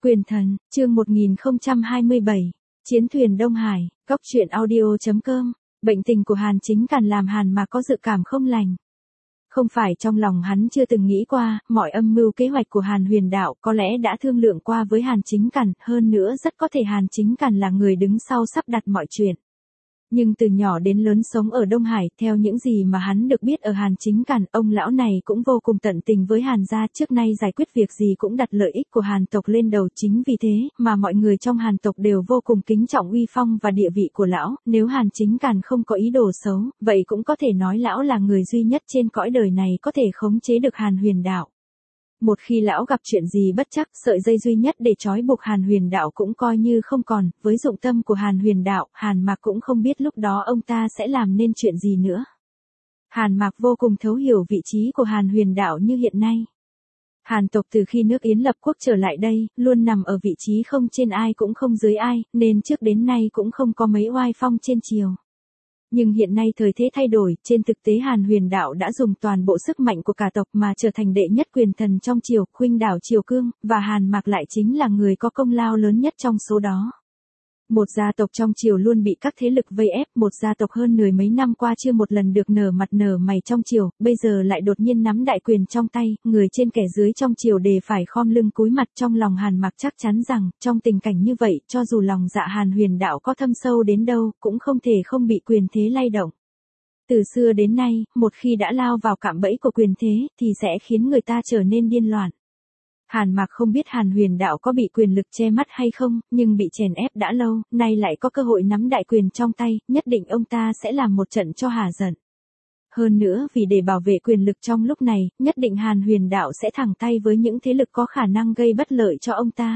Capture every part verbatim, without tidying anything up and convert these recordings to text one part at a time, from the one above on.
Quyền thần, chương một nghìn không trăm hai mươi bảy, Chiến thuyền Đông Hải, Cóc truyện audio.com, bệnh tình của Hàn Chính Càn làm Hàn Mạc có dự cảm không lành. Không phải trong lòng hắn chưa từng nghĩ qua, mọi âm mưu kế hoạch của Hàn Huyền Đạo có lẽ đã thương lượng qua với Hàn Chính Càn, hơn nữa rất có thể Hàn Chính Càn là người đứng sau sắp đặt mọi chuyện. Nhưng từ nhỏ đến lớn sống ở Đông Hải, theo những gì mà hắn được biết ở Hàn Chính Càn, ông lão này cũng vô cùng tận tình với Hàn gia, trước nay giải quyết việc gì cũng đặt lợi ích của Hàn tộc lên đầu, chính vì thế mà mọi người trong Hàn tộc đều vô cùng kính trọng uy phong và địa vị của lão, nếu Hàn Chính Càn không có ý đồ xấu, vậy cũng có thể nói lão là người duy nhất trên cõi đời này có thể khống chế được Hàn Huyền Đạo. Một khi lão gặp chuyện gì bất trắc, sợi dây duy nhất để trói buộc Hàn Huyền Đạo cũng coi như không còn, với dụng tâm của Hàn Huyền Đạo, Hàn Mạc cũng không biết lúc đó ông ta sẽ làm nên chuyện gì nữa. Hàn Mạc vô cùng thấu hiểu vị trí của Hàn Huyền Đạo như hiện nay. Hàn tộc từ khi nước Yến lập quốc trở lại đây, luôn nằm ở vị trí không trên ai cũng không dưới ai, nên trước đến nay cũng không có mấy oai phong trên triều. Nhưng hiện nay thời thế thay đổi, trên thực tế Hàn Huyền Đạo đã dùng toàn bộ sức mạnh của cả tộc mà trở thành đệ nhất quyền thần trong triều, khuynh đảo triều cương, và Hàn Mạc lại chính là người có công lao lớn nhất trong số đó. Một gia tộc trong triều luôn bị các thế lực vây ép, một gia tộc hơn mười mấy năm qua chưa một lần được nở mặt nở mày trong triều, bây giờ lại đột nhiên nắm đại quyền trong tay, người trên kẻ dưới trong triều đều phải khom lưng cúi mặt. Trong lòng Hàn Mạc chắc chắn rằng, trong tình cảnh như vậy, cho dù lòng dạ Hàn Huyền Đạo có thâm sâu đến đâu, cũng không thể không bị quyền thế lay động. Từ xưa đến nay, một khi đã lao vào cạm bẫy của quyền thế, thì sẽ khiến người ta trở nên điên loạn. Hàn Mạc không biết Hàn Huyền Đạo có bị quyền lực che mắt hay không, nhưng bị chèn ép đã lâu, nay lại có cơ hội nắm đại quyền trong tay, nhất định ông ta sẽ làm một trận cho hả giận. Hơn nữa vì để bảo vệ quyền lực trong lúc này, nhất định Hàn Huyền Đạo sẽ thẳng tay với những thế lực có khả năng gây bất lợi cho ông ta.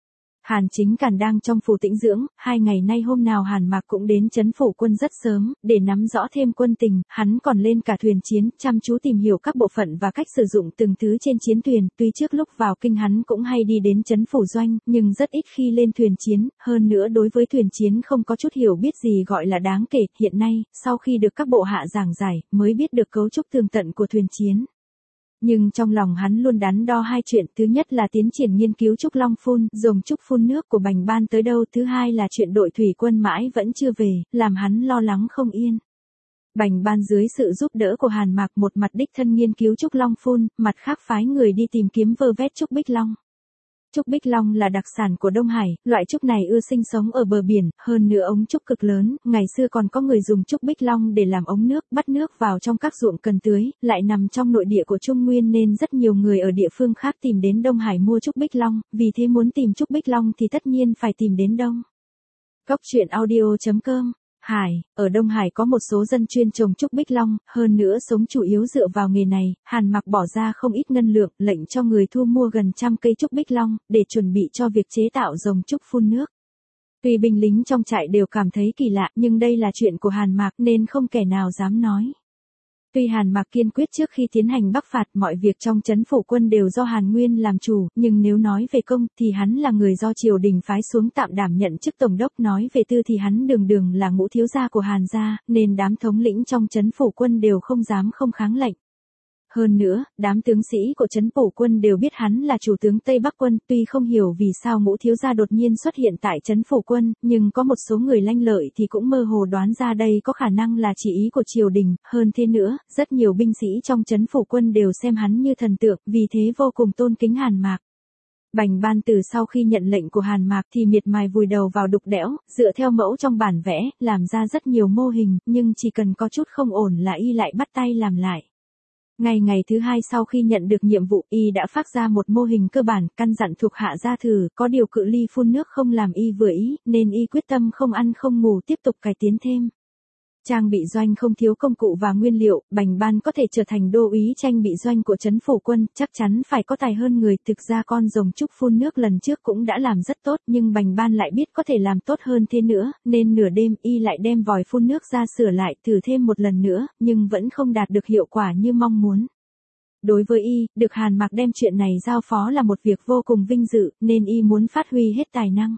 Hàn Chính Càn đang trong phủ tĩnh dưỡng, hai ngày nay hôm nào Hàn Mạc cũng đến trấn phủ quân rất sớm, để nắm rõ thêm quân tình, hắn còn lên cả thuyền chiến, chăm chú tìm hiểu các bộ phận và cách sử dụng từng thứ trên chiến thuyền, tuy trước lúc vào kinh hắn cũng hay đi đến trấn phủ doanh, nhưng rất ít khi lên thuyền chiến, hơn nữa đối với thuyền chiến không có chút hiểu biết gì gọi là đáng kể, hiện nay, sau khi được các bộ hạ giảng giải, mới biết được cấu trúc tường tận của thuyền chiến. Nhưng trong lòng hắn luôn đắn đo hai chuyện, thứ nhất là tiến triển nghiên cứu trúc long phun, dùng trúc phun nước của Bành Ban tới đâu, thứ hai là chuyện đội thủy quân mãi vẫn chưa về, làm hắn lo lắng không yên. Bành Ban dưới sự giúp đỡ của Hàn Mạc một mặt đích thân nghiên cứu trúc long phun, mặt khác phái người đi tìm kiếm vơ vét trúc bích long. Trúc bích long là đặc sản của Đông Hải, loại trúc này ưa sinh sống ở bờ biển, hơn nữa ống trúc cực lớn, ngày xưa còn có người dùng trúc bích long để làm ống nước, bắt nước vào trong các ruộng cần tưới, lại nằm trong nội địa của Trung Nguyên nên rất nhiều người ở địa phương khác tìm đến Đông Hải mua trúc bích long, vì thế muốn tìm trúc bích long thì tất nhiên phải tìm đến Đông. Cóc truyện audio.com. Hải, ở Đông Hải có một số dân chuyên trồng trúc bích long, hơn nữa sống chủ yếu dựa vào nghề này, Hàn Mạc bỏ ra không ít ngân lượng, lệnh cho người thu mua gần trăm cây trúc bích long, để chuẩn bị cho việc chế tạo rồng trúc phun nước. Tuy binh lính trong trại đều cảm thấy kỳ lạ, nhưng đây là chuyện của Hàn Mạc nên không kẻ nào dám nói. Tuy Hàn Mạc kiên quyết trước khi tiến hành bắc phạt, mọi việc trong trấn phủ quân đều do Hàn Nguyên làm chủ, nhưng nếu nói về công thì hắn là người do triều đình phái xuống tạm đảm nhận chức tổng đốc, nói về tư thì hắn đường đường là ngũ thiếu gia của Hàn gia, nên đám thống lĩnh trong trấn phủ quân đều không dám không kháng lệnh. Hơn nữa, đám tướng sĩ của trấn phủ quân đều biết hắn là chủ tướng Tây Bắc quân, tuy không hiểu vì sao ngũ thiếu gia đột nhiên xuất hiện tại trấn phủ quân, nhưng có một số người lanh lợi thì cũng mơ hồ đoán ra đây có khả năng là chỉ ý của triều đình, hơn thế nữa, rất nhiều binh sĩ trong trấn phủ quân đều xem hắn như thần tượng, vì thế vô cùng tôn kính Hàn Mạc. Bành Ban từ sau khi nhận lệnh của Hàn Mạc thì miệt mài vùi đầu vào đục đẽo, dựa theo mẫu trong bản vẽ, làm ra rất nhiều mô hình, nhưng chỉ cần có chút không ổn là y lại bắt tay làm lại. Ngày ngày thứ hai sau khi nhận được nhiệm vụ, y đã phát ra một mô hình cơ bản, căn dặn thuộc hạ ra thử, có điều cự ly phun nước không làm y vừa ý, nên y quyết tâm không ăn không ngủ tiếp tục cải tiến thêm. Trang bị doanh không thiếu công cụ và nguyên liệu, Bành Ban có thể trở thành đô úy trang bị doanh của trấn phủ quân, chắc chắn phải có tài hơn người, thực ra con rồng trúc phun nước lần trước cũng đã làm rất tốt, nhưng Bành Ban lại biết có thể làm tốt hơn thế nữa, nên nửa đêm y lại đem vòi phun nước ra sửa lại, thử thêm một lần nữa, nhưng vẫn không đạt được hiệu quả như mong muốn. Đối với y, được Hàn Mạc đem chuyện này giao phó là một việc vô cùng vinh dự, nên y muốn phát huy hết tài năng.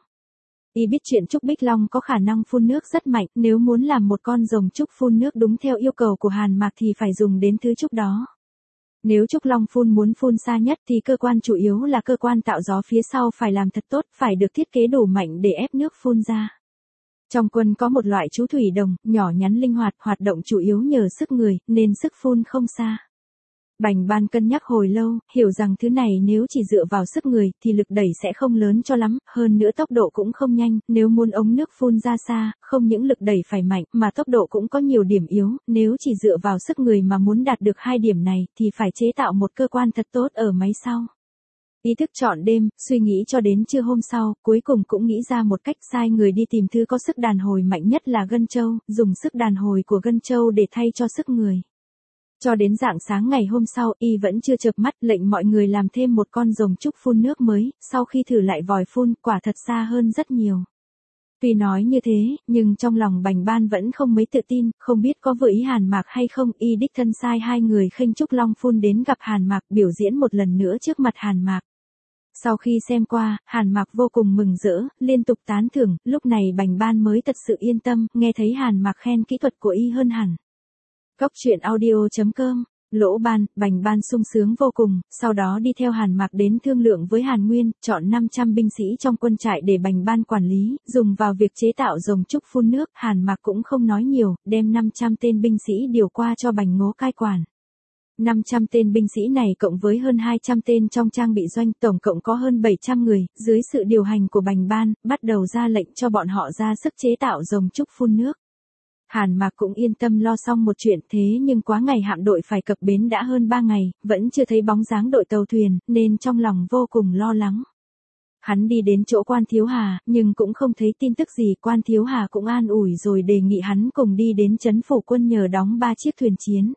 Y biết chuyện trúc bích long có khả năng phun nước rất mạnh, nếu muốn làm một con rồng trúc phun nước đúng theo yêu cầu của Hàn Mạc thì phải dùng đến thứ trúc đó. Nếu trúc long phun muốn phun xa nhất thì cơ quan chủ yếu là cơ quan tạo gió phía sau phải làm thật tốt, phải được thiết kế đủ mạnh để ép nước phun ra. Trong quân có một loại chú thủy đồng, nhỏ nhắn linh hoạt, hoạt động chủ yếu nhờ sức người, nên sức phun không xa. Bành Ban cân nhắc hồi lâu, hiểu rằng thứ này nếu chỉ dựa vào sức người thì lực đẩy sẽ không lớn cho lắm, hơn nữa tốc độ cũng không nhanh, nếu muốn ống nước phun ra xa, không những lực đẩy phải mạnh mà tốc độ cũng có nhiều điểm yếu, nếu chỉ dựa vào sức người mà muốn đạt được hai điểm này thì phải chế tạo một cơ quan thật tốt ở máy sau. Ý thức trọn đêm, suy nghĩ cho đến trưa hôm sau, cuối cùng cũng nghĩ ra một cách, sai người đi tìm thứ có sức đàn hồi mạnh nhất là gân trâu, dùng sức đàn hồi của gân trâu để thay cho sức người. Cho đến rạng sáng ngày hôm sau, y vẫn chưa chợp mắt, lệnh mọi người làm thêm một con rồng trúc phun nước mới, sau khi thử lại vòi phun, quả thật xa hơn rất nhiều. Tuy nói như thế, nhưng trong lòng Bành Ban vẫn không mấy tự tin, không biết có vừa ý Hàn Mạc hay không, y đích thân sai hai người khênh trúc long phun đến gặp Hàn Mạc, biểu diễn một lần nữa trước mặt Hàn Mạc. Sau khi xem qua, Hàn Mạc vô cùng mừng rỡ, liên tục tán thưởng, lúc này Bành Ban mới thật sự yên tâm, nghe thấy Hàn Mạc khen kỹ thuật của y hơn hẳn. Góc truyện audio chấm com, Lỗ Ban, Bành Ban sung sướng vô cùng, sau đó đi theo Hàn Mạc đến thương lượng với Hàn Nguyên, chọn năm trăm binh sĩ trong quân trại để Bành Ban quản lý, dùng vào việc chế tạo rồng trúc phun nước, Hàn Mạc cũng không nói nhiều, đem năm trăm tên binh sĩ điều qua cho Bành Ngố cai quản. năm trăm tên binh sĩ này cộng với hơn hai trăm tên trong trang bị doanh, tổng cộng có hơn bảy trăm người, dưới sự điều hành của Bành Ban, bắt đầu ra lệnh cho bọn họ ra sức chế tạo rồng trúc phun nước. Hàn Mạc cũng yên tâm lo xong một chuyện, thế nhưng quá ngày hạm đội phải cập bến đã hơn ba ngày, vẫn chưa thấy bóng dáng đội tàu thuyền, nên trong lòng vô cùng lo lắng. Hắn đi đến chỗ Quan Thiếu Hà, nhưng cũng không thấy tin tức gì, Quan Thiếu Hà cũng an ủi rồi đề nghị hắn cùng đi đến trấn phủ quân nhờ đóng ba chiếc thuyền chiến.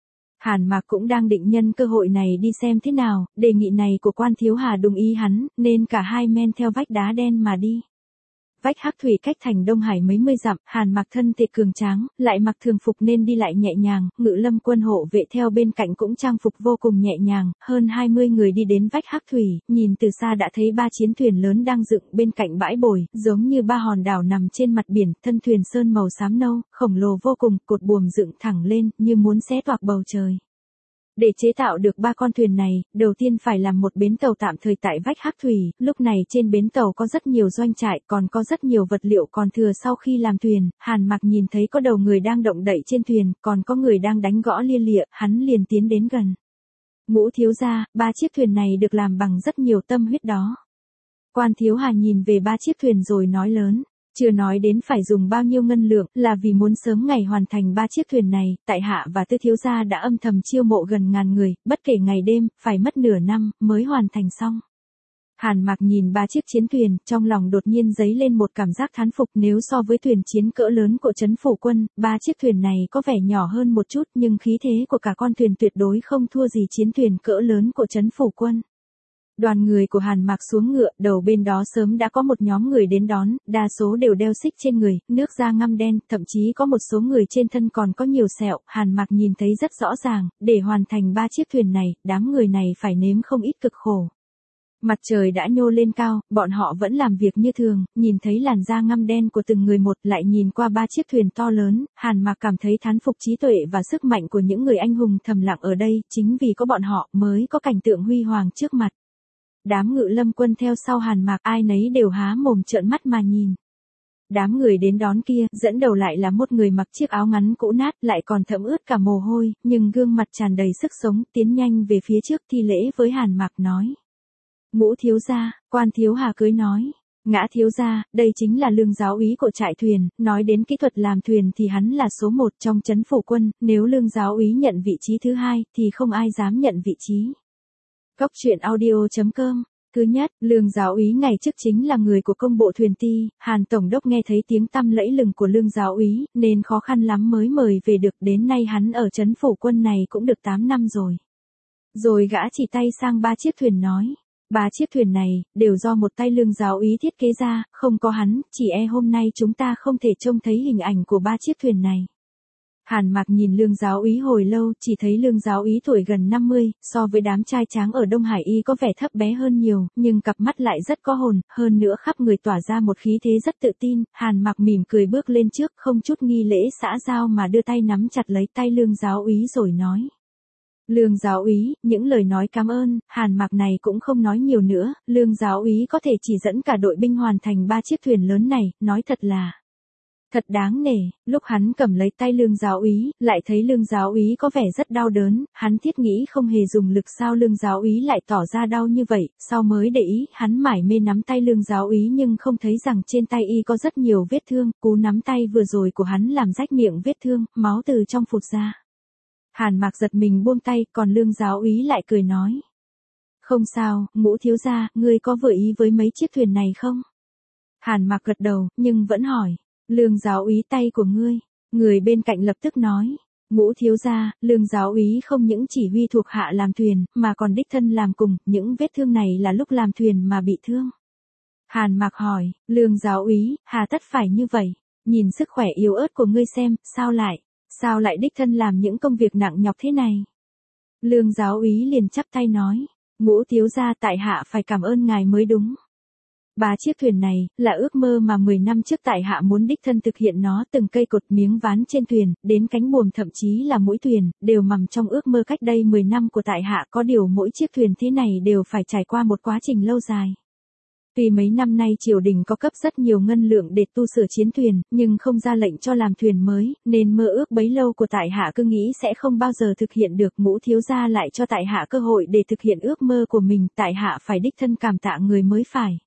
Hàn Mạc cũng đang định nhân cơ hội này đi xem thế nào, đề nghị này của Quan Thiếu Hà đồng ý hắn, nên cả hai men theo vách đá đen mà đi. Vách Hắc Thủy cách thành Đông Hải mấy mươi dặm, Hàn Mạc thân thể cường tráng, lại mặc thường phục nên đi lại nhẹ nhàng, Ngự Lâm quân hộ vệ theo bên cạnh cũng trang phục vô cùng nhẹ nhàng, hơn hai mươi người đi đến vách Hắc Thủy, nhìn từ xa đã thấy ba chiến thuyền lớn đang dựng bên cạnh bãi bồi, giống như ba hòn đảo nằm trên mặt biển, thân thuyền sơn màu xám nâu, khổng lồ vô cùng, cột buồm dựng thẳng lên, như muốn xé toạc bầu trời. Để chế tạo được ba con thuyền này, đầu tiên phải làm một bến tàu tạm thời tại vách Hắc Thủy, lúc này trên bến tàu có rất nhiều doanh trại, còn có rất nhiều vật liệu còn thừa sau khi làm thuyền, Hàn Mạc nhìn thấy có đầu người đang động đậy trên thuyền, còn có người đang đánh gõ lia lịa, hắn liền tiến đến gần. Ngũ thiếu gia, ba chiếc thuyền này được làm bằng rất nhiều tâm huyết đó. Quan Thiếu Hà nhìn về ba chiếc thuyền rồi nói lớn. Chưa nói đến phải dùng bao nhiêu ngân lượng, là vì muốn sớm ngày hoàn thành ba chiếc thuyền này, tại hạ và Tư thiếu gia đã âm thầm chiêu mộ gần ngàn người, bất kể ngày đêm, phải mất nửa năm, mới hoàn thành xong. Hàn Mạc nhìn ba chiếc chiến thuyền, trong lòng đột nhiên dấy lên một cảm giác thán phục, nếu so với thuyền chiến cỡ lớn của trấn phủ quân, ba chiếc thuyền này có vẻ nhỏ hơn một chút, nhưng khí thế của cả con thuyền tuyệt đối không thua gì chiến thuyền cỡ lớn của trấn phủ quân. Đoàn người của Hàn Mạc xuống ngựa, đầu bên đó sớm đã có một nhóm người đến đón, đa số đều đeo xích trên người, nước da ngăm đen, thậm chí có một số người trên thân còn có nhiều sẹo, Hàn Mạc nhìn thấy rất rõ ràng, để hoàn thành ba chiếc thuyền này, đám người này phải nếm không ít cực khổ. Mặt trời đã nhô lên cao, bọn họ vẫn làm việc như thường, nhìn thấy làn da ngăm đen của từng người một, lại nhìn qua ba chiếc thuyền to lớn, Hàn Mạc cảm thấy thán phục trí tuệ và sức mạnh của những người anh hùng thầm lặng ở đây, chính vì có bọn họ mới có cảnh tượng huy hoàng trước mặt. Đám Ngự Lâm quân theo sau Hàn Mạc, ai nấy đều há mồm trợn mắt mà nhìn. Đám người đến đón kia, dẫn đầu lại là một người mặc chiếc áo ngắn cũ nát, lại còn thấm ướt cả mồ hôi, nhưng gương mặt tràn đầy sức sống, tiến nhanh về phía trước thi lễ với Hàn Mạc nói. Ngũ thiếu gia, Quan Thiếu Hà cưới nói. Ngã thiếu gia, đây chính là Lương giáo úy của trại thuyền, nói đến kỹ thuật làm thuyền thì hắn là số một trong trấn phủ quân, nếu Lương giáo úy nhận vị trí thứ hai, thì không ai dám nhận vị trí. Góc truyện audio chấm com. Thứ nhất, Lương giáo úy ngày trước chính là người của công bộ thuyền ti, Hàn tổng đốc nghe thấy tiếng tăm lẫy lừng của Lương giáo úy, nên khó khăn lắm mới mời về được, đến nay hắn ở trấn phủ quân này cũng được tám năm rồi. Rồi gã chỉ tay sang ba chiếc thuyền nói, ba chiếc thuyền này, đều do một tay Lương giáo úy thiết kế ra, không có hắn, chỉ e hôm nay chúng ta không thể trông thấy hình ảnh của ba chiếc thuyền này. Hàn Mạc nhìn Lương giáo úy hồi lâu, chỉ thấy Lương giáo úy tuổi gần năm mươi, so với đám trai tráng ở Đông Hải y có vẻ thấp bé hơn nhiều, nhưng cặp mắt lại rất có hồn, hơn nữa khắp người tỏa ra một khí thế rất tự tin. Hàn Mạc mỉm cười bước lên trước, không chút nghi lễ xã giao mà đưa tay nắm chặt lấy tay Lương giáo úy rồi nói. Lương giáo úy, những lời nói cảm ơn, Hàn Mặc này cũng không nói nhiều nữa, Lương giáo úy có thể chỉ dẫn cả đội binh hoàn thành ba chiếc thuyền lớn này, nói thật là thật đáng nể. Lúc hắn cầm lấy tay Lương giáo úy, lại thấy Lương giáo úy có vẻ rất đau đớn, hắn thiết nghĩ không hề dùng lực sao Lương giáo úy lại tỏ ra đau như vậy, sau mới để ý, hắn mải mê nắm tay Lương giáo úy nhưng không thấy rằng trên tay y có rất nhiều vết thương, cú nắm tay vừa rồi của hắn làm rách miệng vết thương, máu từ trong phụt ra. Hàn Mặc giật mình buông tay, còn Lương giáo úy lại cười nói. Không sao, Ngũ thiếu gia, ngươi có vừa ý với mấy chiếc thuyền này không? Hàn Mặc gật đầu, nhưng vẫn hỏi. Lương giáo úy tay của ngươi. Người bên cạnh lập tức nói. Ngũ thiếu gia, Lương giáo úy không những chỉ huy thuộc hạ làm thuyền, mà còn đích thân làm cùng, những vết thương này là lúc làm thuyền mà bị thương. Hàn Mặc hỏi, Lương giáo úy, hà tất phải như vậy? Nhìn sức khỏe yếu ớt của ngươi xem, sao lại? Sao lại đích thân làm những công việc nặng nhọc thế này? Lương giáo úy liền chắp tay nói, Ngũ thiếu gia tại hạ phải cảm ơn ngài mới đúng. Ba chiếc thuyền này, là ước mơ mà mười năm trước tại hạ muốn đích thân thực hiện nó, từng cây cột miếng ván trên thuyền, đến cánh buồm thậm chí là mũi thuyền, đều nằm trong ước mơ cách đây mười năm của tại hạ, có điều mỗi chiếc thuyền thế này đều phải trải qua một quá trình lâu dài. Tuy mấy năm nay triều đình có cấp rất nhiều ngân lượng để tu sửa chiến thuyền, nhưng không ra lệnh cho làm thuyền mới, nên mơ ước bấy lâu của tại hạ cứ nghĩ sẽ không bao giờ thực hiện được. Ngũ thiếu gia lại cho tại hạ cơ hội để thực hiện ước mơ của mình, tại hạ phải đích thân cảm tạ người mới phải.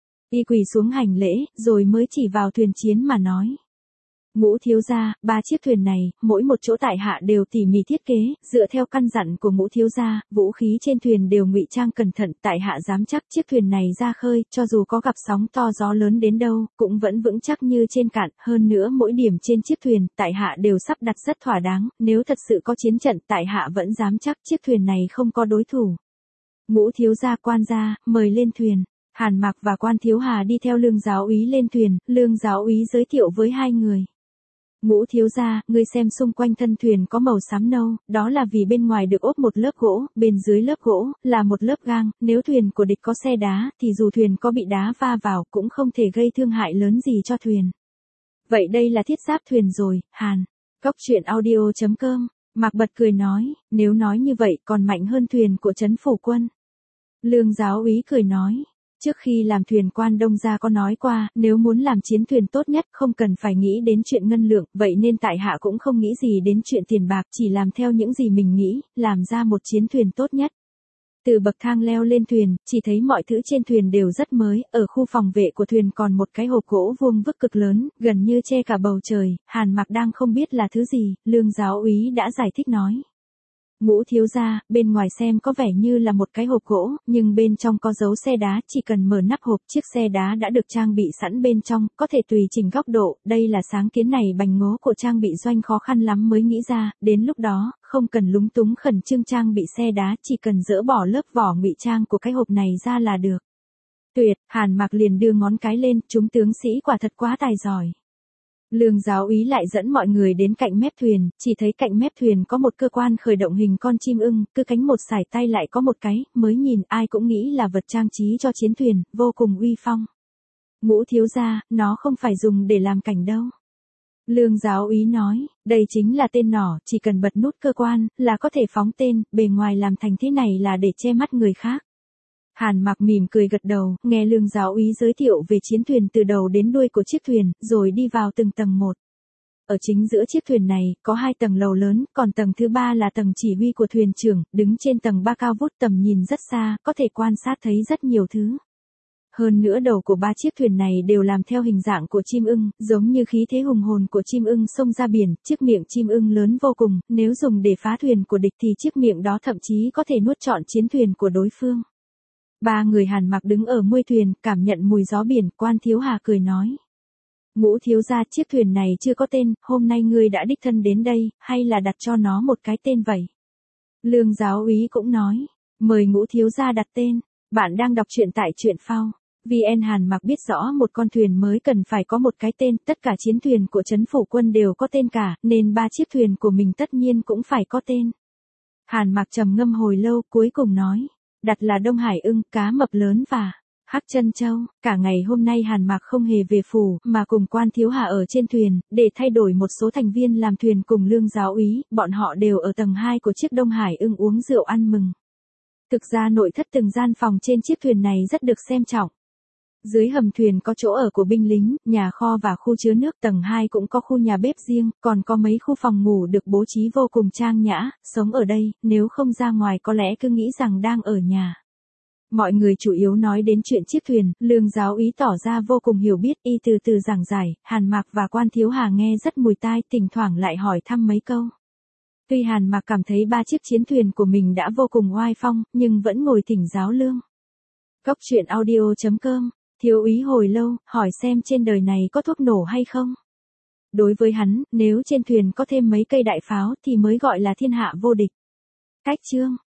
Y quỳ xuống hành lễ, rồi mới chỉ vào thuyền chiến mà nói. Ngũ thiếu gia, ba chiếc thuyền này, mỗi một chỗ tại hạ đều tỉ mỉ thiết kế, dựa theo căn dặn của Ngũ thiếu gia, vũ khí trên thuyền đều ngụy trang cẩn thận, tại hạ dám chắc chiếc thuyền này ra khơi, cho dù có gặp sóng to gió lớn đến đâu, cũng vẫn vững chắc như trên cạn, hơn nữa mỗi điểm trên chiếc thuyền, tại hạ đều sắp đặt rất thỏa đáng, nếu thật sự có chiến trận, tại hạ vẫn dám chắc chiếc thuyền này không có đối thủ. Ngũ thiếu gia quan gia, mời lên thuyền. Hàn Mặc và Quan Thiếu Hà đi theo Lương giáo úy lên thuyền, Lương giáo úy giới thiệu với hai người. Ngũ thiếu gia, ngươi xem xung quanh thân thuyền có màu xám nâu, đó là vì bên ngoài được ốp một lớp gỗ, bên dưới lớp gỗ là một lớp gang, nếu thuyền của địch có xe đá, thì dù thuyền có bị đá va vào cũng không thể gây thương hại lớn gì cho thuyền. Vậy đây là thiết giáp thuyền rồi, Hàn. Cốc truyện audio chấm com. Mạc Bật cười nói, nếu nói như vậy còn mạnh hơn thuyền của trấn phủ quân. Lương giáo úy cười nói. Trước khi làm thuyền quan Đông gia có nói qua, nếu muốn làm chiến thuyền tốt nhất không cần phải nghĩ đến chuyện ngân lượng, vậy nên tại hạ cũng không nghĩ gì đến chuyện tiền bạc, chỉ làm theo những gì mình nghĩ, làm ra một chiến thuyền tốt nhất. Từ bậc thang leo lên thuyền, chỉ thấy mọi thứ trên thuyền đều rất mới, ở khu phòng vệ của thuyền còn một cái hộp gỗ vuông vức cực lớn, gần như che cả bầu trời, Hàn Mặc đang không biết là thứ gì, Lương giáo úy đã giải thích nói. Ngũ thiếu gia, bên ngoài xem có vẻ như là một cái hộp gỗ, nhưng bên trong có dấu xe đá, chỉ cần mở nắp hộp, chiếc xe đá đã được trang bị sẵn bên trong, có thể tùy chỉnh góc độ, đây là sáng kiến này bành ngố của trang bị doanh khó khăn lắm mới nghĩ ra, đến lúc đó, không cần lúng túng khẩn trương trang bị xe đá, chỉ cần dỡ bỏ lớp vỏ ngụy trang của cái hộp này ra là được. Tuyệt, Hàn Mặc liền đưa ngón cái lên, chúng tướng sĩ quả thật quá tài giỏi. Lương giáo úy lại dẫn mọi người đến cạnh mép thuyền, chỉ thấy cạnh mép thuyền có một cơ quan khởi động hình con chim ưng, cứ cánh một sải tay lại có một cái, mới nhìn ai cũng nghĩ là vật trang trí cho chiến thuyền, vô cùng uy phong. Ngũ thiếu gia, nó không phải dùng để làm cảnh đâu. Lương giáo úy nói, đây chính là tên nỏ, chỉ cần bật nút cơ quan, là có thể phóng tên, bề ngoài làm thành thế này là để che mắt người khác. Hàn Mặc mỉm cười gật đầu, nghe Lương giáo úy giới thiệu về chiến thuyền từ đầu đến đuôi của chiếc thuyền, rồi đi vào từng tầng một. Ở chính giữa chiếc thuyền này, có hai tầng lầu lớn, còn tầng thứ ba là tầng chỉ huy của thuyền trưởng, đứng trên tầng ba cao vút tầm nhìn rất xa, có thể quan sát thấy rất nhiều thứ. Hơn nữa đầu của ba chiếc thuyền này đều làm theo hình dạng của chim ưng, giống như khí thế hùng hồn của chim ưng xông ra biển, chiếc miệng chim ưng lớn vô cùng, nếu dùng để phá thuyền của địch thì chiếc miệng đó thậm chí có thể nuốt trọn chiến thuyền của đối phương. Ba người Hàn Mặc đứng ở mui thuyền, cảm nhận mùi gió biển, Quan Thiếu Hà cười nói. Ngũ thiếu gia, chiếc thuyền này chưa có tên, hôm nay ngươi đã đích thân đến đây, hay là đặt cho nó một cái tên vậy? Lương giáo úy cũng nói, mời Ngũ thiếu gia đặt tên, bạn đang đọc truyện tại truyện phao. vê en Hàn Mặc biết rõ một con thuyền mới cần phải có một cái tên, tất cả chiến thuyền của trấn phủ quân đều có tên cả, nên ba chiếc thuyền của mình tất nhiên cũng phải có tên. Hàn Mặc trầm ngâm hồi lâu, cuối cùng nói. Đặt là Đông Hải ưng, cá mập lớn và Hắc Chân Châu, cả ngày hôm nay Hàn Mạc không hề về phủ, mà cùng Quan Thiếu Hà ở trên thuyền, để thay đổi một số thành viên làm thuyền cùng Lương giáo úy, bọn họ đều ở tầng hai của chiếc Đông Hải Ưng uống rượu ăn mừng. Thực ra nội thất từng gian phòng trên chiếc thuyền này rất được xem trọng. Dưới hầm thuyền có chỗ ở của binh lính, nhà kho và khu chứa nước, tầng hai cũng có khu nhà bếp riêng, còn có mấy khu phòng ngủ được bố trí vô cùng trang nhã, sống ở đây, nếu không ra ngoài có lẽ cứ nghĩ rằng đang ở nhà. Mọi người chủ yếu nói đến chuyện chiếc thuyền, Lương giáo úy tỏ ra vô cùng hiểu biết, y từ từ giảng giải, Hàn Mạc và Quan Thiếu Hà nghe rất mùi tai, thỉnh thoảng lại hỏi thăm mấy câu. Tuy Hàn Mạc cảm thấy ba chiếc chiến thuyền của mình đã vô cùng oai phong, nhưng vẫn ngồi thỉnh giáo Lương. Cốc truyện audio chấm com, thiếu úy hồi lâu, hỏi xem trên đời này có thuốc nổ hay không. Đối với hắn, nếu trên thuyền có thêm mấy cây đại pháo thì mới gọi là thiên hạ vô địch. Cách chương